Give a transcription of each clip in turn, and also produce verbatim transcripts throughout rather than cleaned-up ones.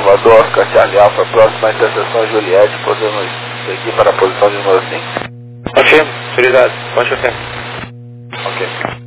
Salvador, Oscar Charlie Alpha, próxima interseção Juliette, podemos seguir para a posição de número cinco. Confirmo, utilidade, pode checar. Ok.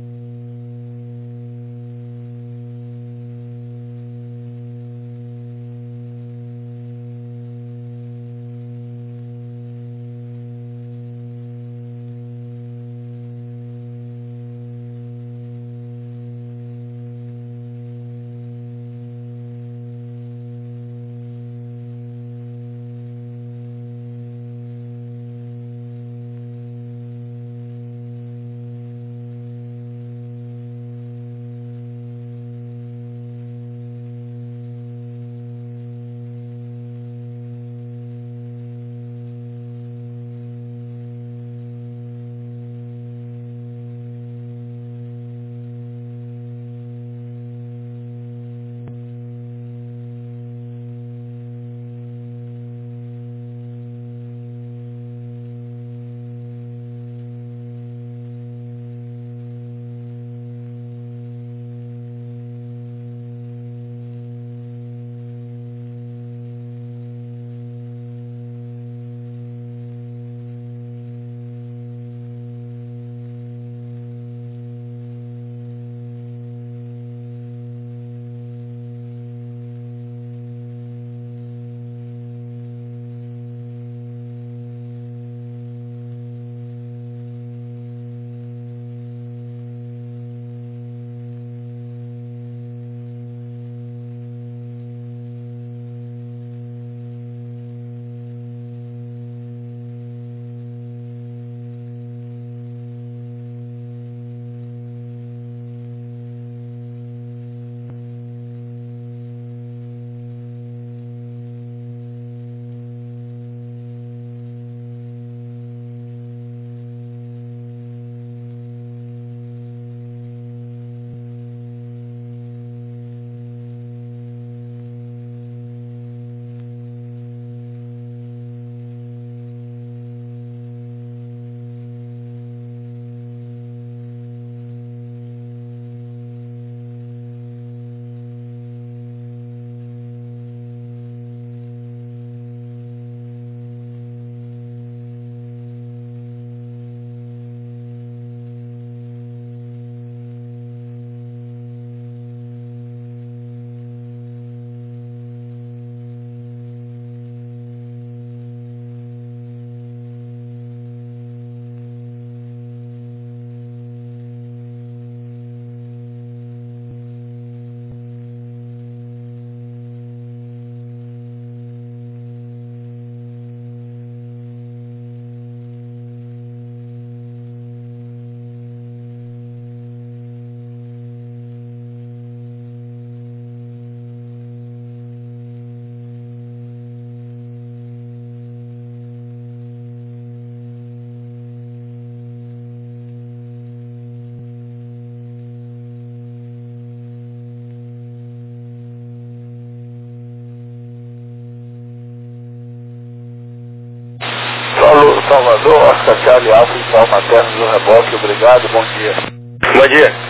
Salvador, Oscar Charlie Alpha, Sal Materno do Reboque, obrigado, bom dia. Bom dia.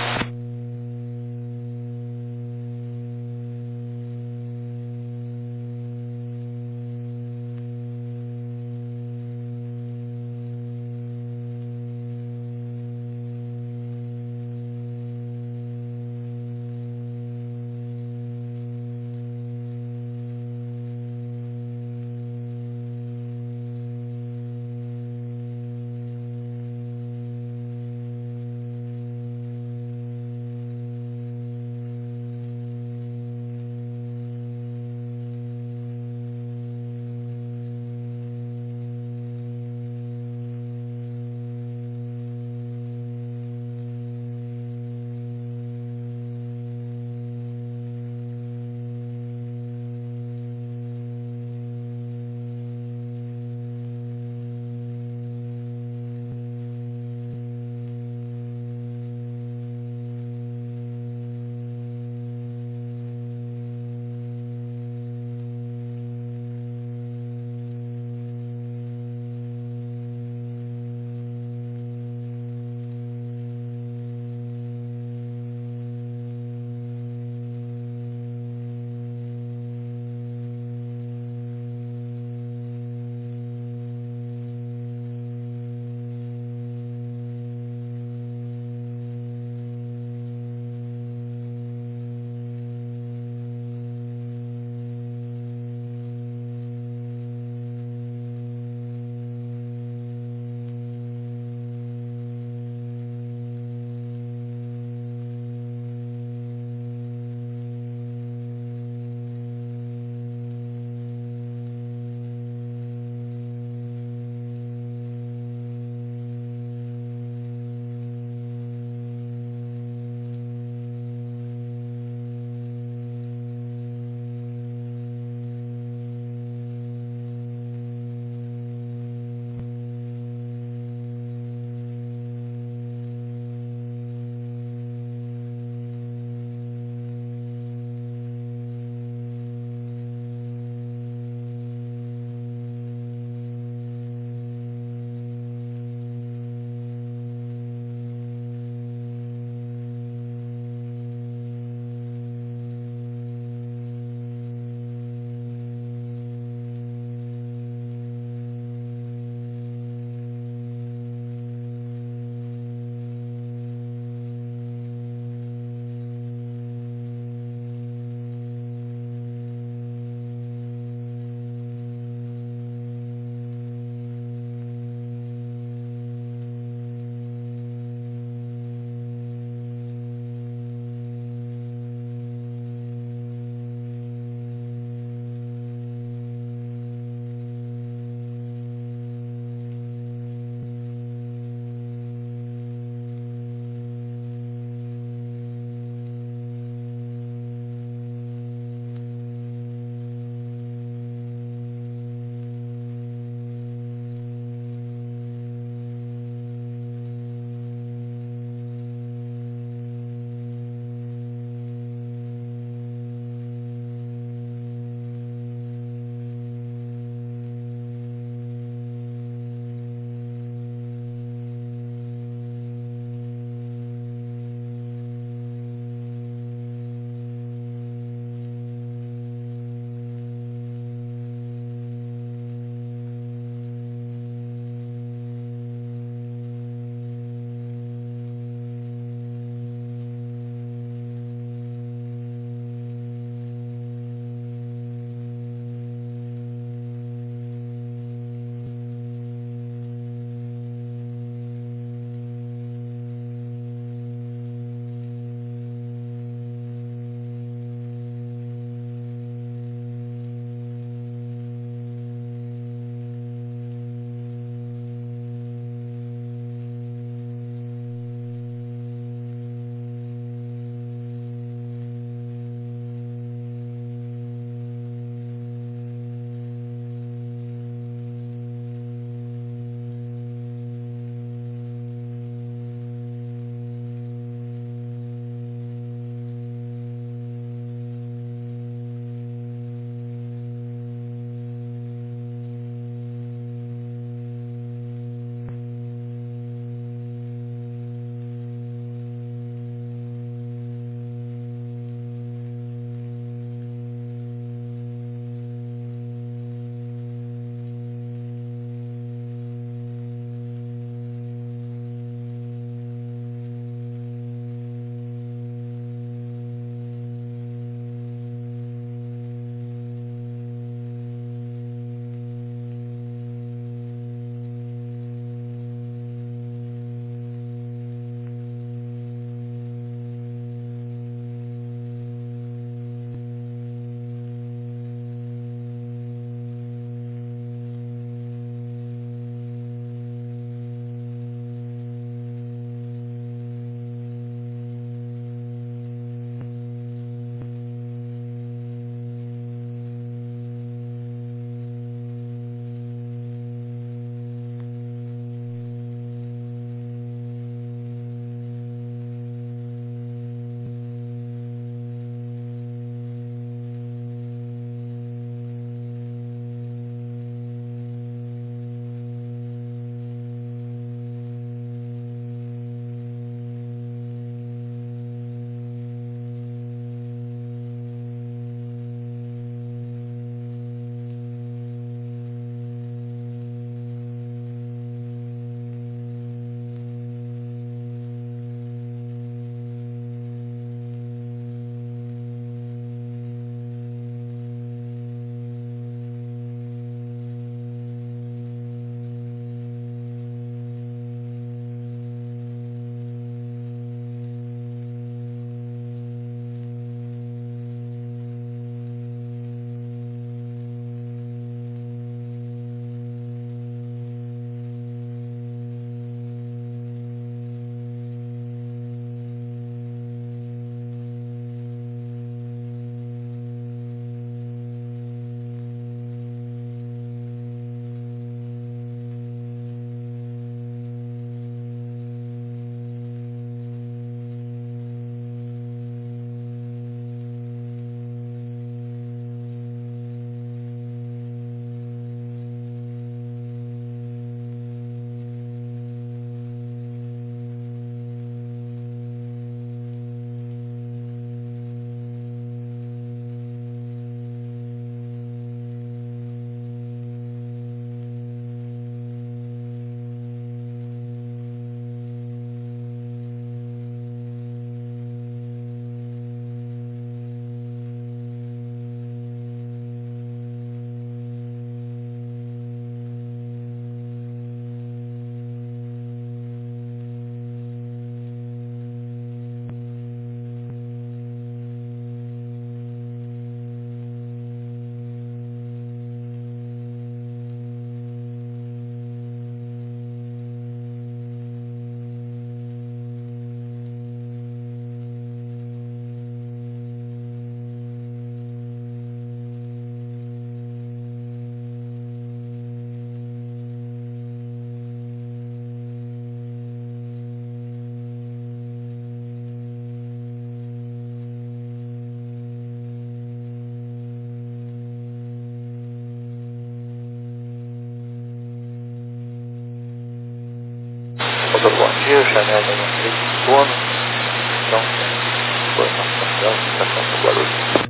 dia, o Chanel da três de sono. Então, informação dela, estação do Guarulhos.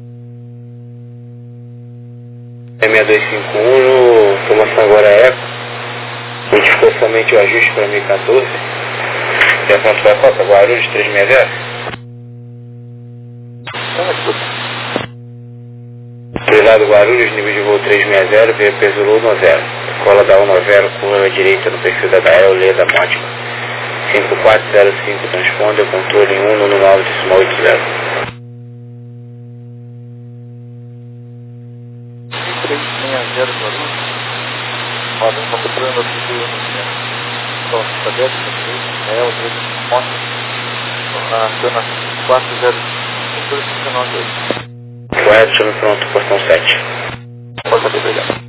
É seis dois cinco um, informação agora é Eco. A gente ficou somente o ajuste para mil e quatorze. Já pronto para a Copa, Guarulhos três seis zero. Então, é tudo. Prelado Guarulhos, nível de voo três seis zero, veio peso um zero. Cola da um zero, curva à direita no perfil da Gael, Leda Mótica. cinco quatro zero cinco, transponder, controle um no nove decimal oito zero. três seis zero Guarulhos. Olha, eu vou procurando aqui do ano. Então, está dentro do Gael, Leda Mótica. Na cena quatro zero cinco, nove oito. Correto, chame pronto, portão sete. Pode saber, obrigado.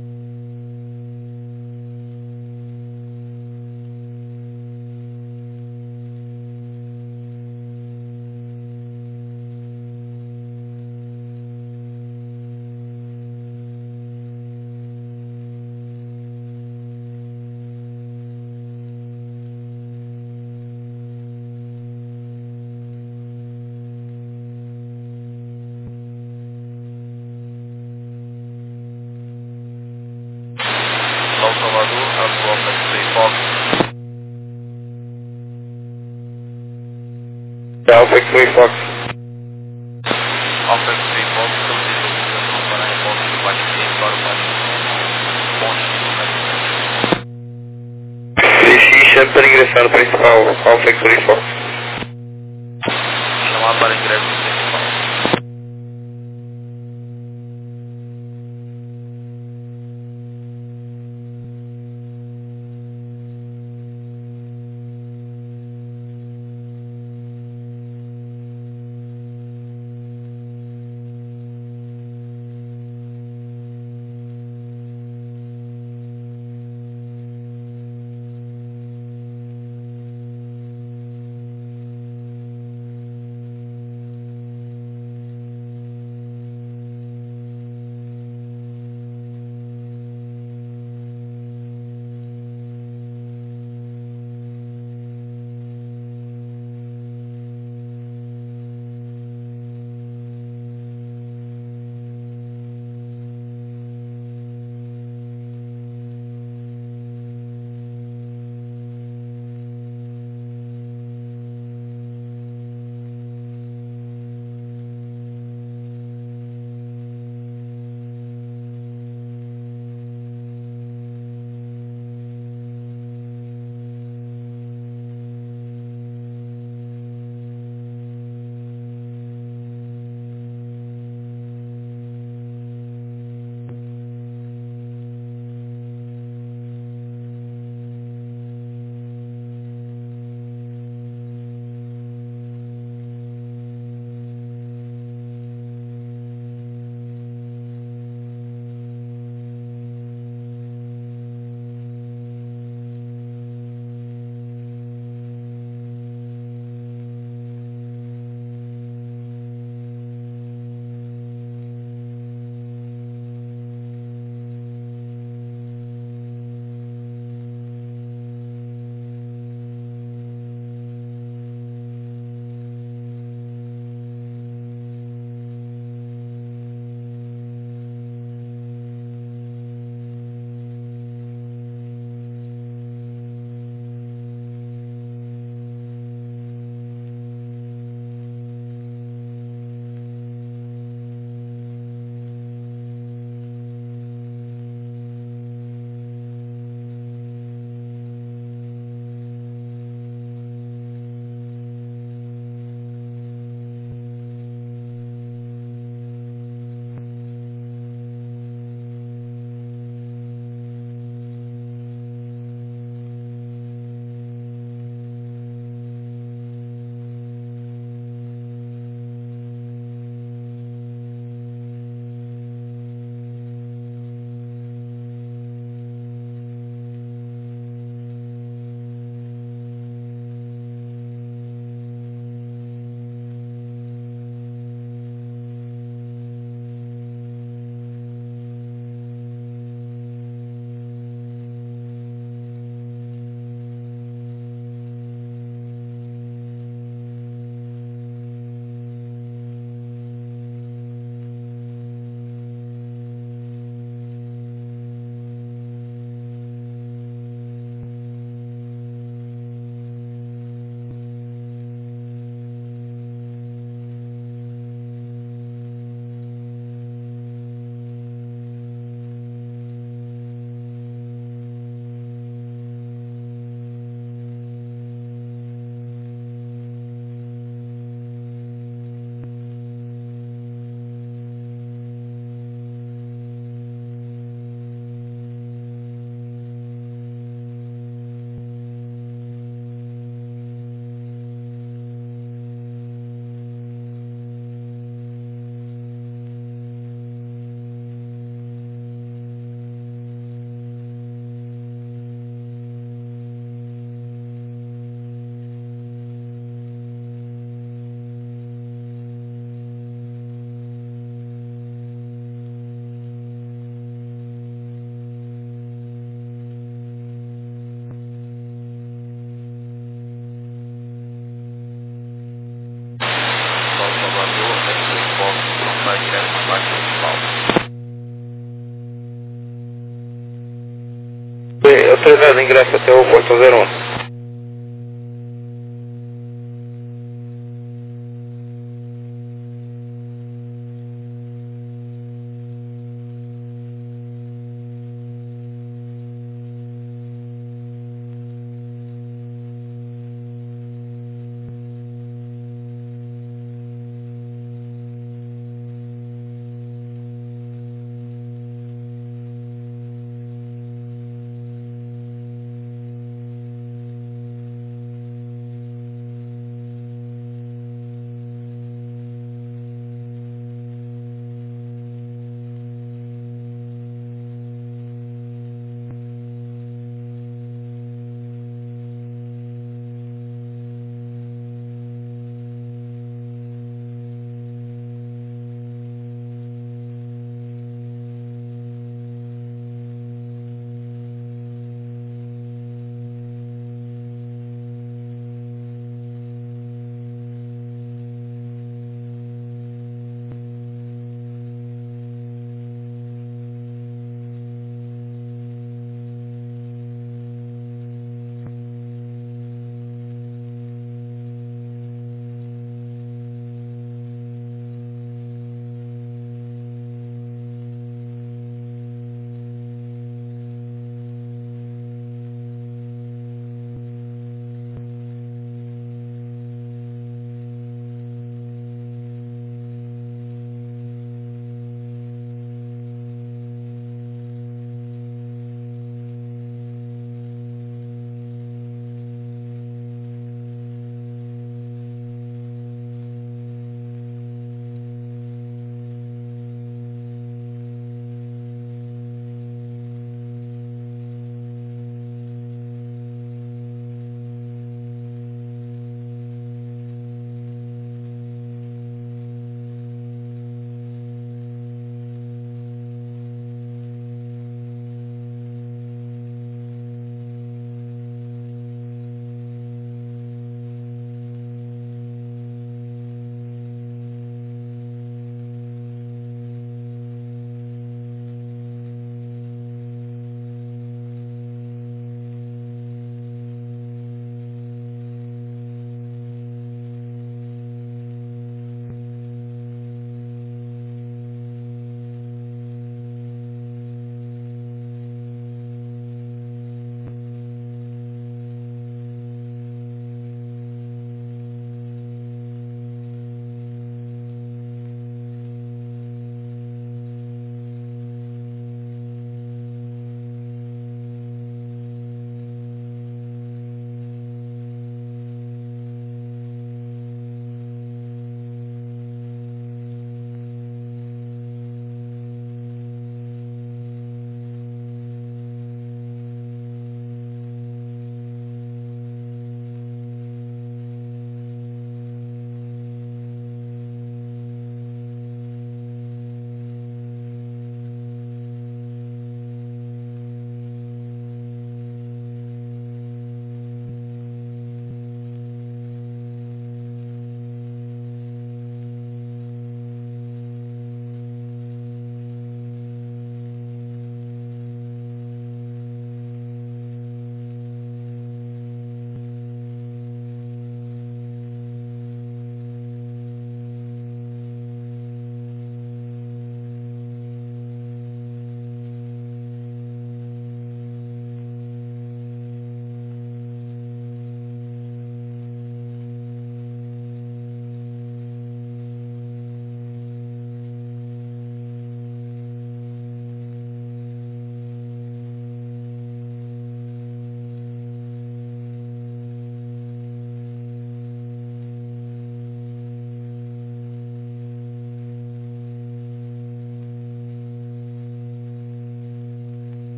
São Salvador, atual X-Ray Fox. Alpha X-Ray Fox. Alpha X-Ray Fox, então seja utilização para a resposta do bate-tempo para o bate-tempo. três x, chame para ingressar no principal, Alpha X-Ray Fox. Chamar para ingresso no principal. Estrelado, ingresso até o portão zero um.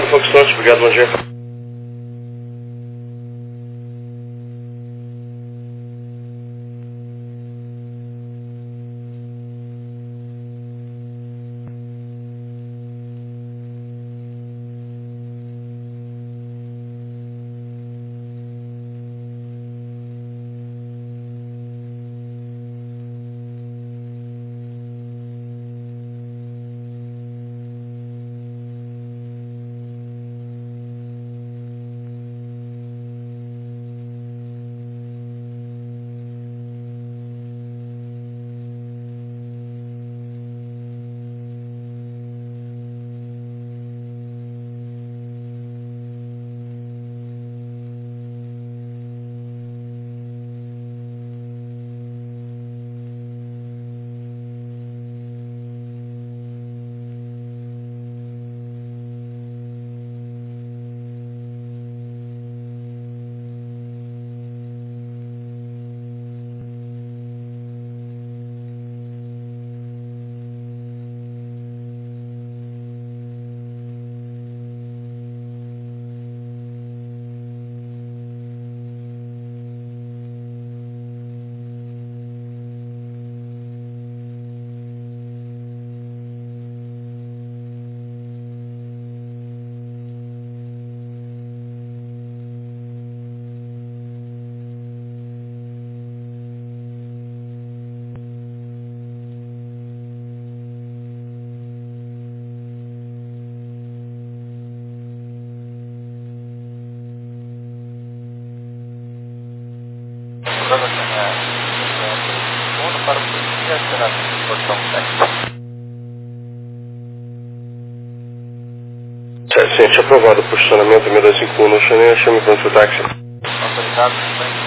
Foxtrot, obrigado, bom dia. Segundo para o polícia, será a posição sete. setecentos aprovado, posicionamento seis dois cinco um no Xané, chame para o seu táxi. Autorizado, bem.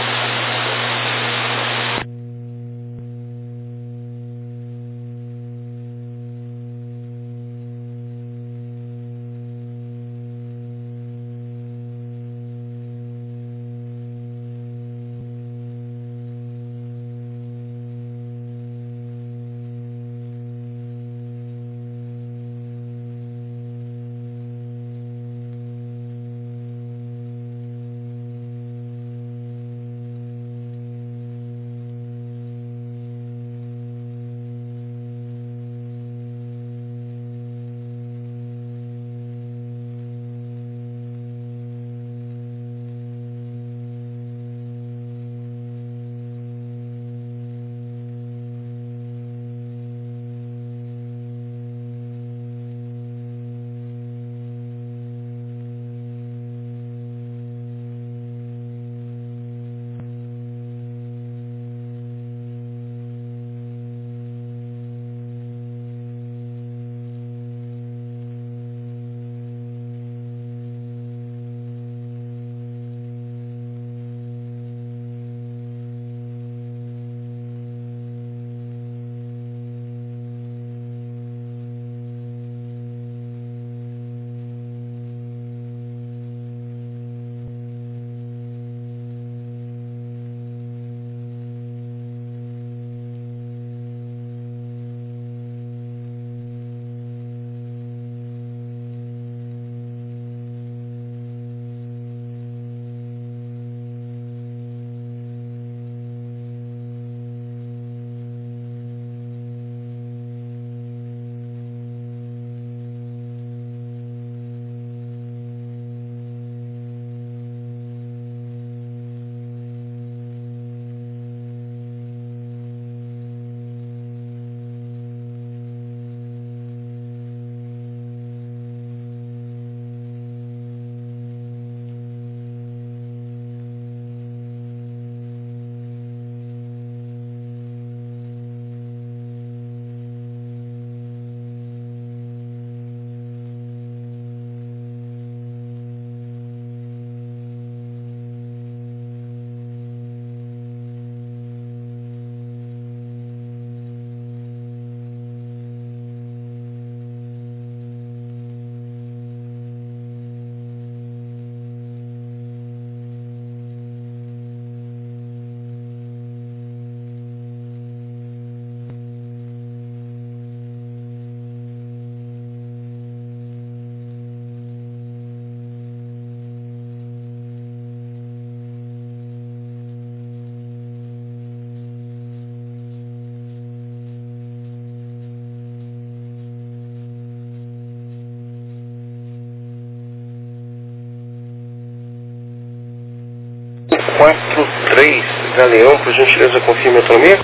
quatro três, Galeão, por gentileza, confirme a autonomia.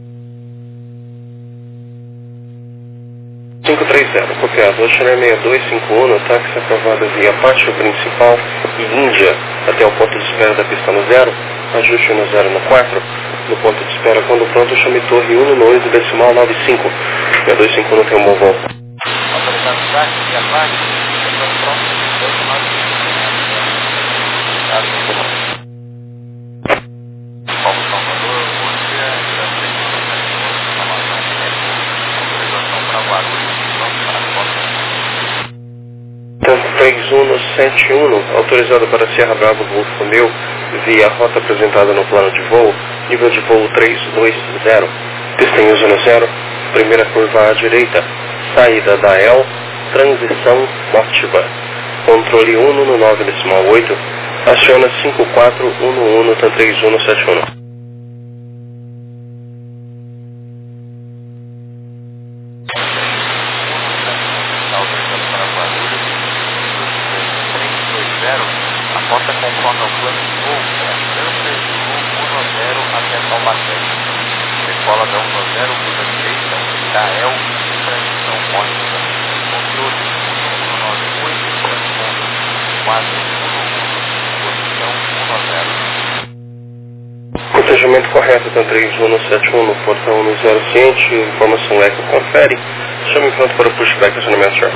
cinco três zero, copiado. Oxané seis dois cinco um, táxi aprovado via pátio principal e Índia até o ponto de espera da pista no zero, ajuste no zero no quatro, no ponto de espera quando pronto, chame torre um no oito decimal nove cinco, seis dois cinco um tem um bom voo. Autorizado táxi via pátio, depois pronto, oito nove cinco. Paulo Salvador, bom dia, autorização para Guarulhos, vamos para a Tanto três um sete um, autorizado para Sierra Bravo Golfo Romeu, via rota apresentada no plano de voo, nível de voo três dois zero, destenho no zero, primeira curva à direita, saída da E L, transição Mortiva, controle um no nove decimal oito, aciona cinco quatro um um, Tan três um sete um. a rota conforme ao plano de voo é zero três um um zero até Taubaté. Decola da um zero, curva direita, da E L, transição Mortiva. Controle um um nove oito, transpondendo quatro um um, posição um zero. Protegimento correto, Tan três um sete um, no portão um zero ciente, informação eco confere. Chame pronto para o pushback, acionamento, senhor.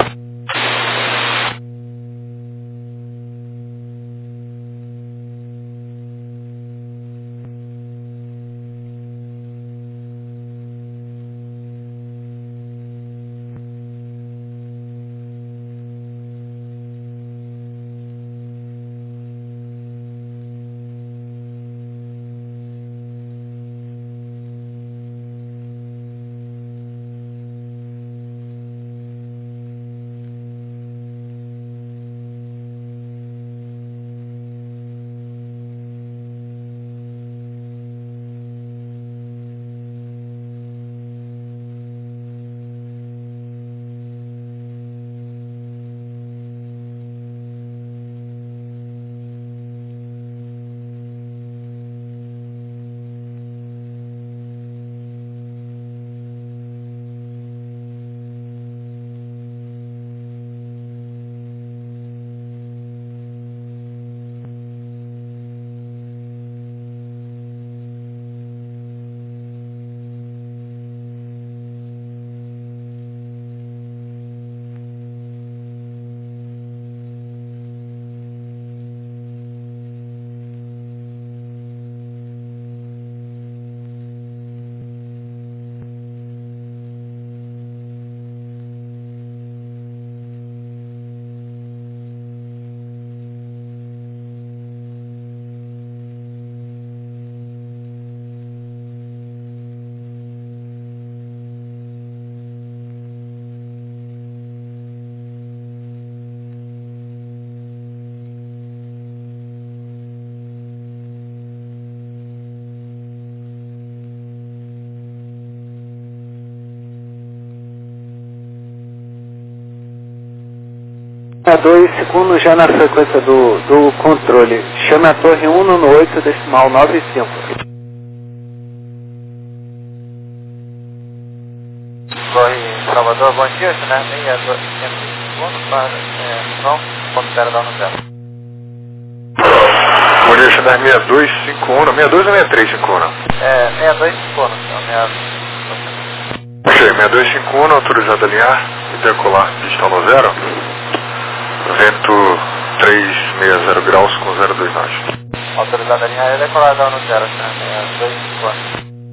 A dois segundos já na frequência do, do controle. Chame a torre um no oito decimal nove cinco. Torre Salvador, bom dia, né? seis dois segundos para não, ponto zero dá no zero. Bom dia, Chanel seis dois cinco um, seis dois ou seis três cinco um? É, seis dois cinco um, então, seis dois cinco um, autorizado a alinhar e decolar digital no zero. Vento trezentos e sessenta graus com zero dois nove. Autorizado a linha é decolada no zero, seis dois cinco um.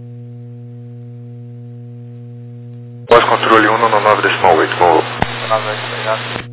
Pós-controle um no nove decimal oito, vou. nove oito, obrigado.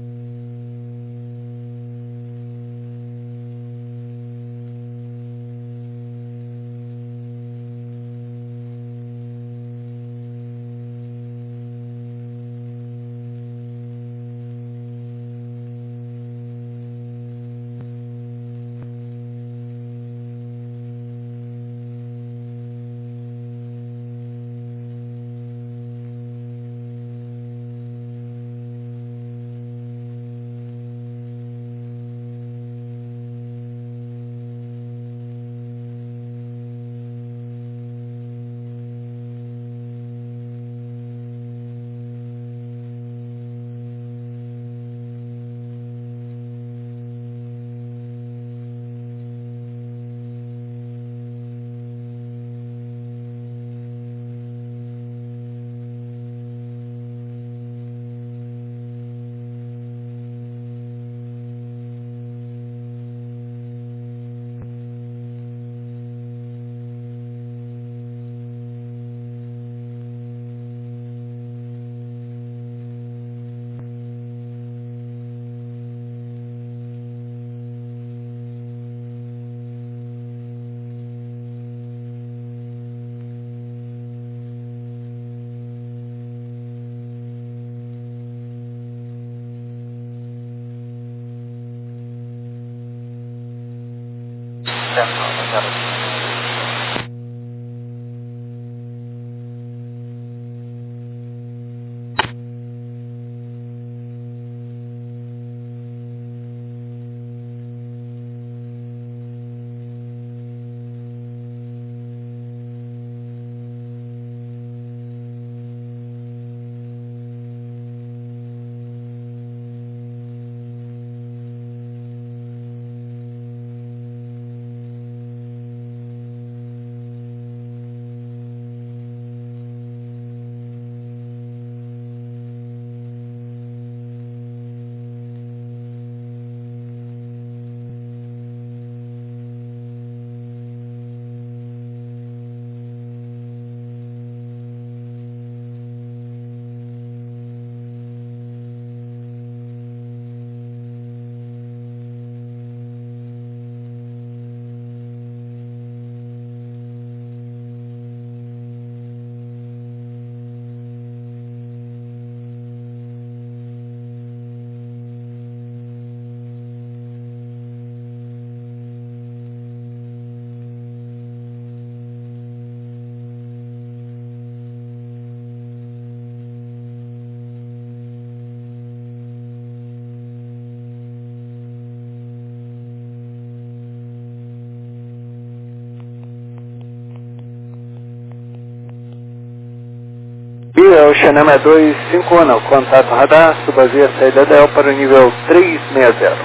atenção, não quero. É o Xanama dois cinco um, contato radar, subavia saída D E L para o nível três seis zero.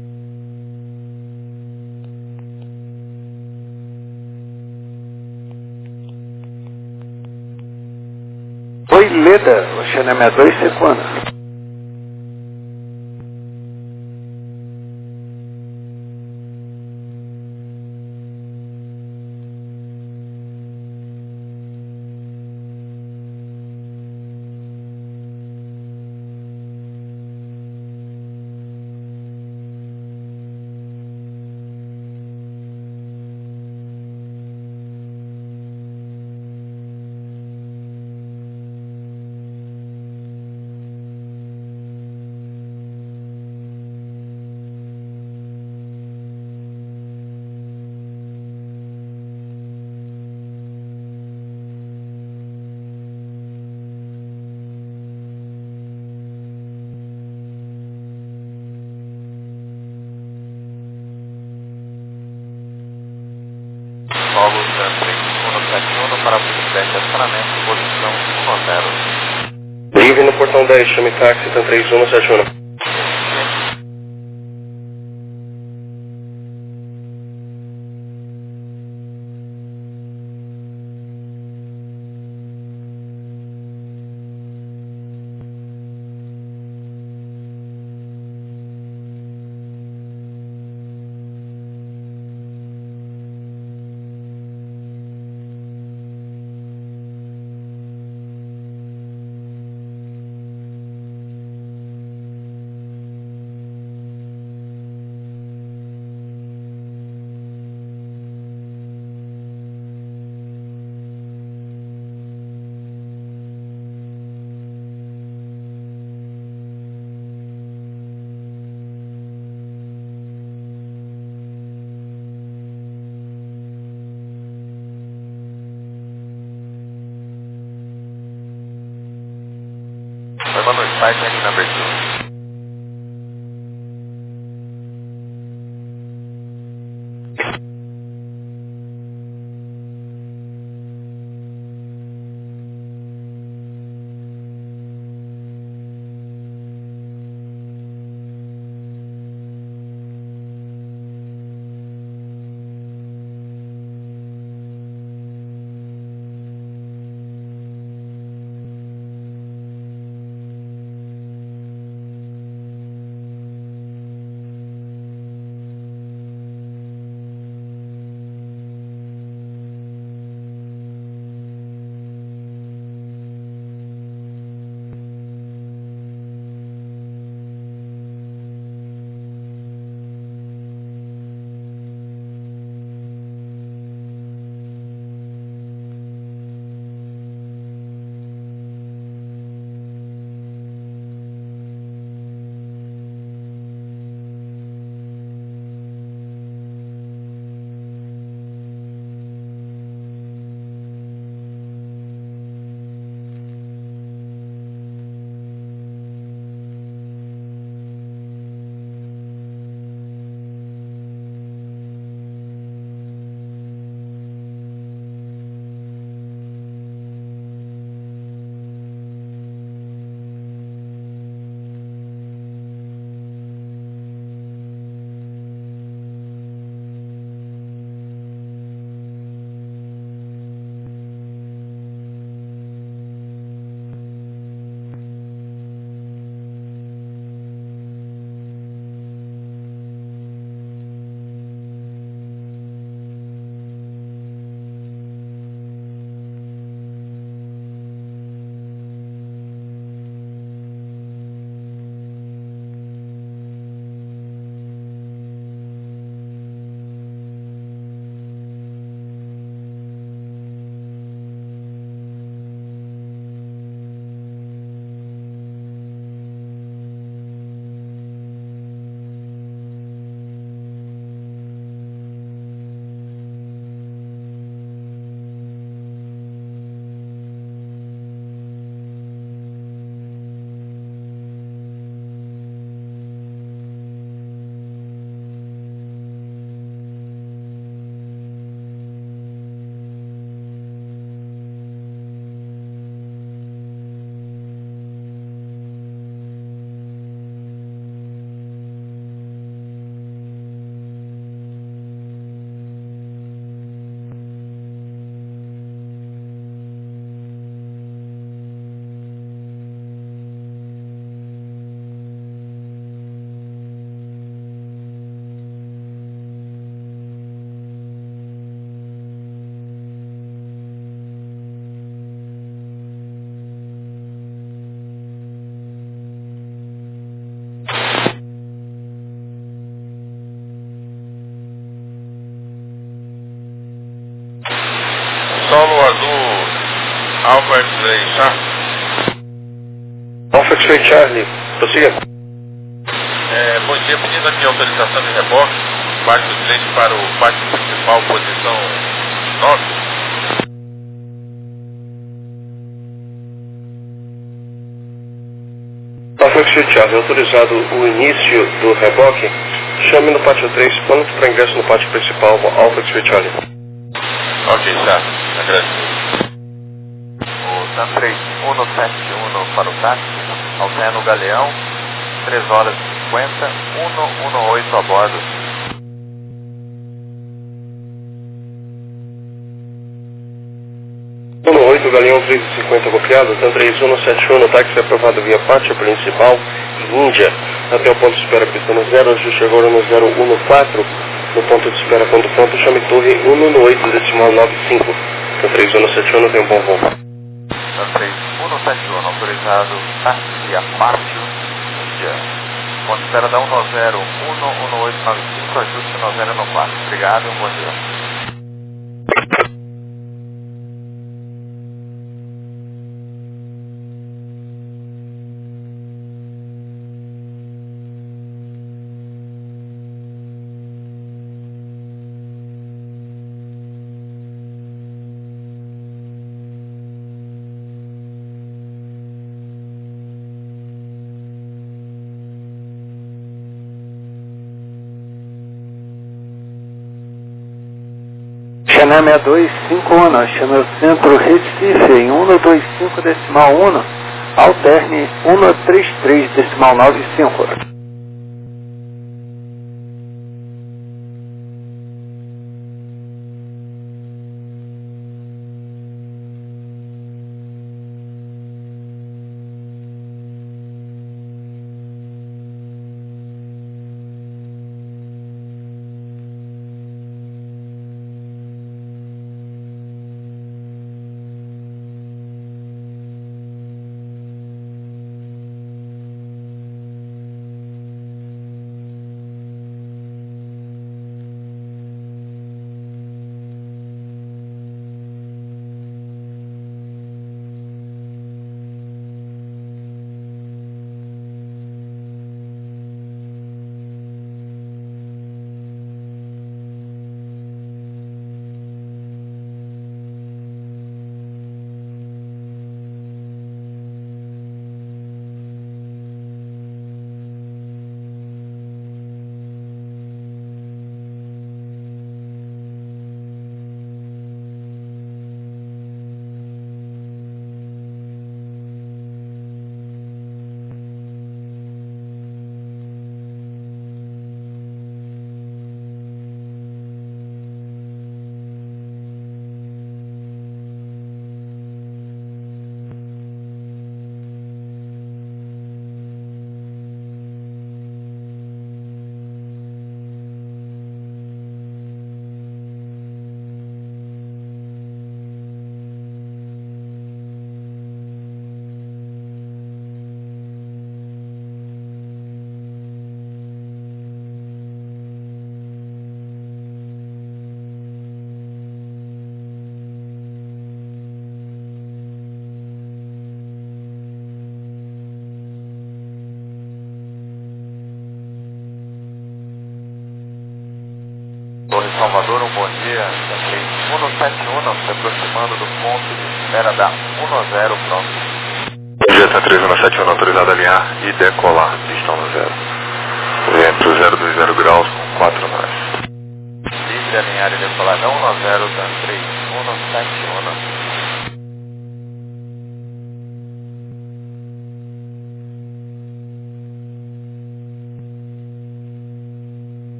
Oi, Leda, o Xanama dois cinco um. Solo três um sete um para presidente, acionamento, posição um zero. Livre no portão dez, chame táxi, TAM três um sete um. Boa noite, site ending number two. Alpha X-Ray Charlie, prossiga. É, bom dia, pedindo aqui autorização de reboque, parte do cliente para o pátio principal, posição nove. Alpha X-Ray Charlie, autorizado o início do reboque, chame no pátio três, plano para ingresso no pátio principal, Alpha X-Ray Charlie. Ok, certo, agradeço. O TAM três um sete um para o táxi, alterna o Galeão, três horas e cinquenta, um um oito a bordo. um oito, Galeão três e cinquenta copiado, TAM três um sete um, táxi aprovado via pátio principal, Índia, até o ponto de espera pista no zero, ajuste agora no zero um quatro, no ponto de espera quando pronto, chame torre um um oito, decimal nove cinco, TAM três um sete um, tem um bom voo. TAM três um sete um, autorizado táxi via pátio, Índia, ponto de espera da um zero, um um oito nove cinco, ajuste no zero um quatro. Obrigado e um bom dia. Channel seis dois cinco um, Channel Centro Recife em um dois cinco decimal um, alterne um três três decimal nove cinco. Torre Salvador, um bom dia. TAM três um sete um, se aproximando do ponto de espera da um zero, pronto. Bom dia, TAM três um sete um, autorizado a alinhar e decolar, pistão no zero. Vento zero dois zero graus com quatro nós. Livre alinhar e decolar da um zero, TAM três um sete um.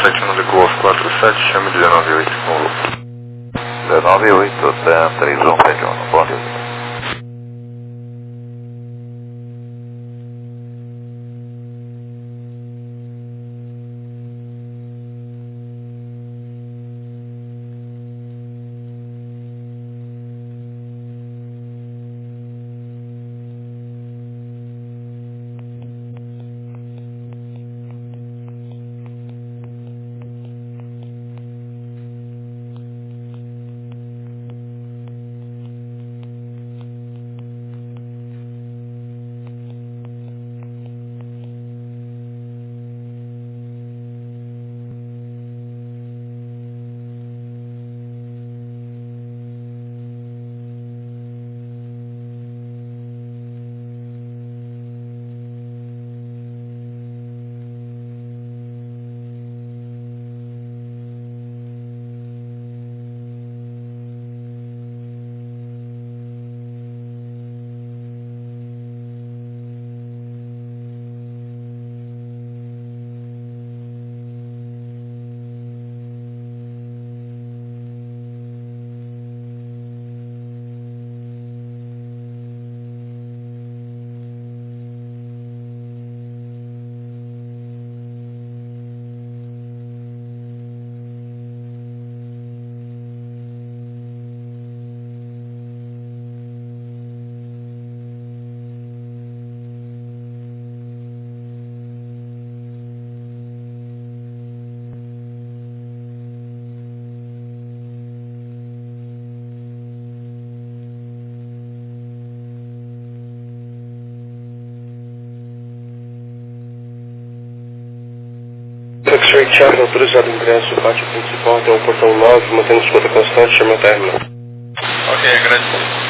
sete não ligou aos quatro sete, chame dezenove oito com o Lucas. dezenove oito, três um sete um, bom dia. X-Ray Charlie, autorizado o ingresso, pátio principal até o portão nove, mantendo escuta constante, chama o término. Ok, agradecido.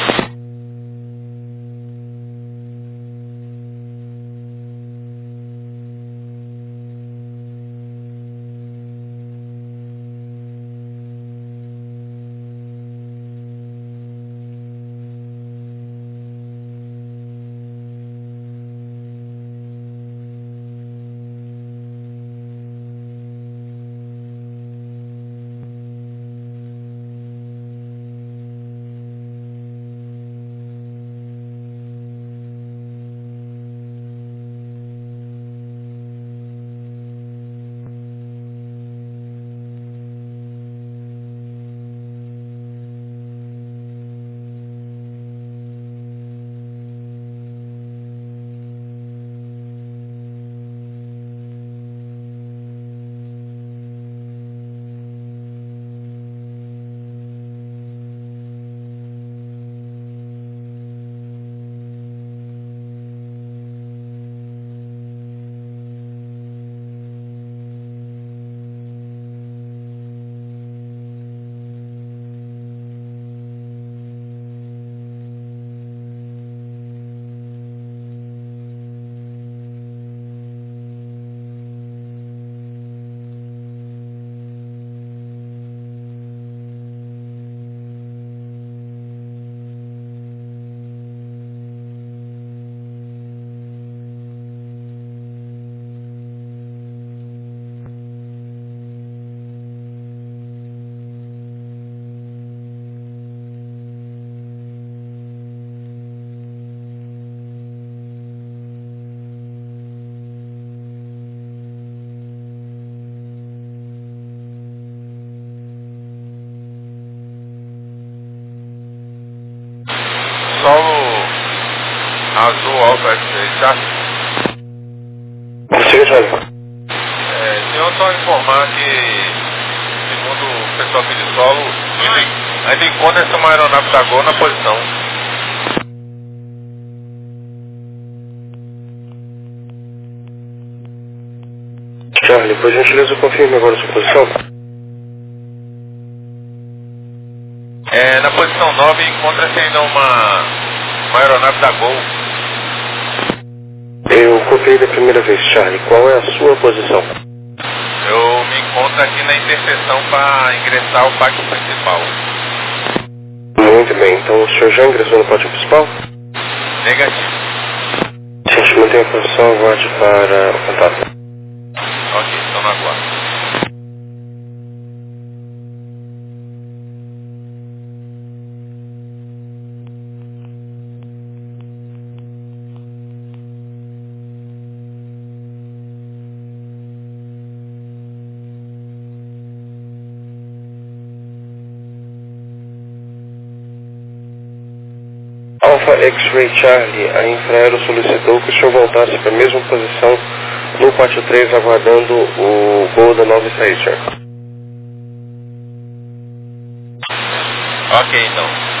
Solo Azul Alfa X-Ray, tá? Siga, Charlie. É, senhor, só informar que, segundo o pessoal aqui de solo, ainda, ainda encontra uma aeronave da Gol na posição. Charlie, por gentileza, confirme agora a sua posição. É, na posição nove encontra-se ainda uma, uma aeronave da Gol. Eu copiei da primeira vez, Charlie. Qual é a sua posição? Eu me encontro aqui na interseção para ingressar ao pátio principal. Muito bem, então o senhor já ingressou no pátio principal? Negativo. Gente, mantenha a posição, aguarde para o contato. Ok, então no aguardo. Alpha X-Ray Charlie, a Infraero solicitou que o senhor voltasse para a mesma posição no pátio três, aguardando o gol da nova sair, senhor. Ok, então.